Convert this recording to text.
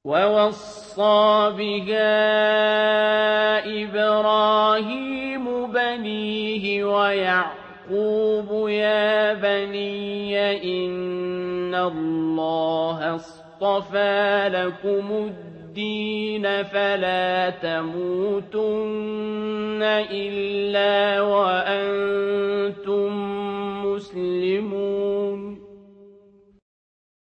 وَوَصَّىٰ بِهَا إِبْرَاهِيمُ بَنِيهِ وَيَعْقُوبُ يَا بَنِيَّ إِنَّ اللَّهَ اصْطَفَىٰ لَكُمُ الدِّينَ فَلَا تَمُوتُنَّ إِلَّا وَأَنتُم